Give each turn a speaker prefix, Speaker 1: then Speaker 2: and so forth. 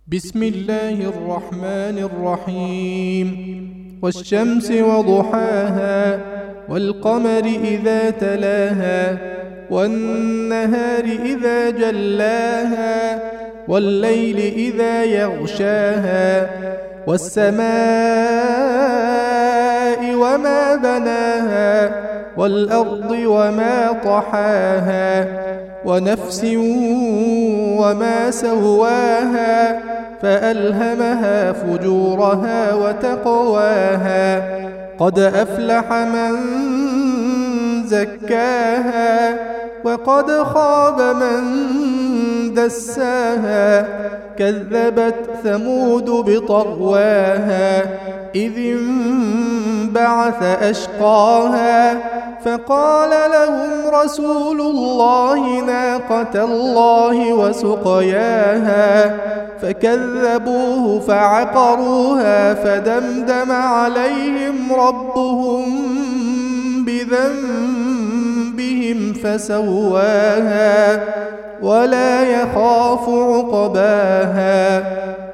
Speaker 1: بسم الله الرحمن الرحيم والشمس وضحاها والقمر إذا تلاها والنهار إذا جلاها والليل إذا يغشاها والسماء وما بناها والأرض وما طحاها ونفس وما سواها فألهمها فجورها وتقواها قد أفلح من زكاها وقد خاب من دساها كذبت ثمود بطغواها إذ انبعث أشقاها فقال لهم رسول الله ناقة الله وسقياها فكذبوه فعقروها فدمدم عليهم ربهم بذنبهم فسواها ولا يخاف عقباها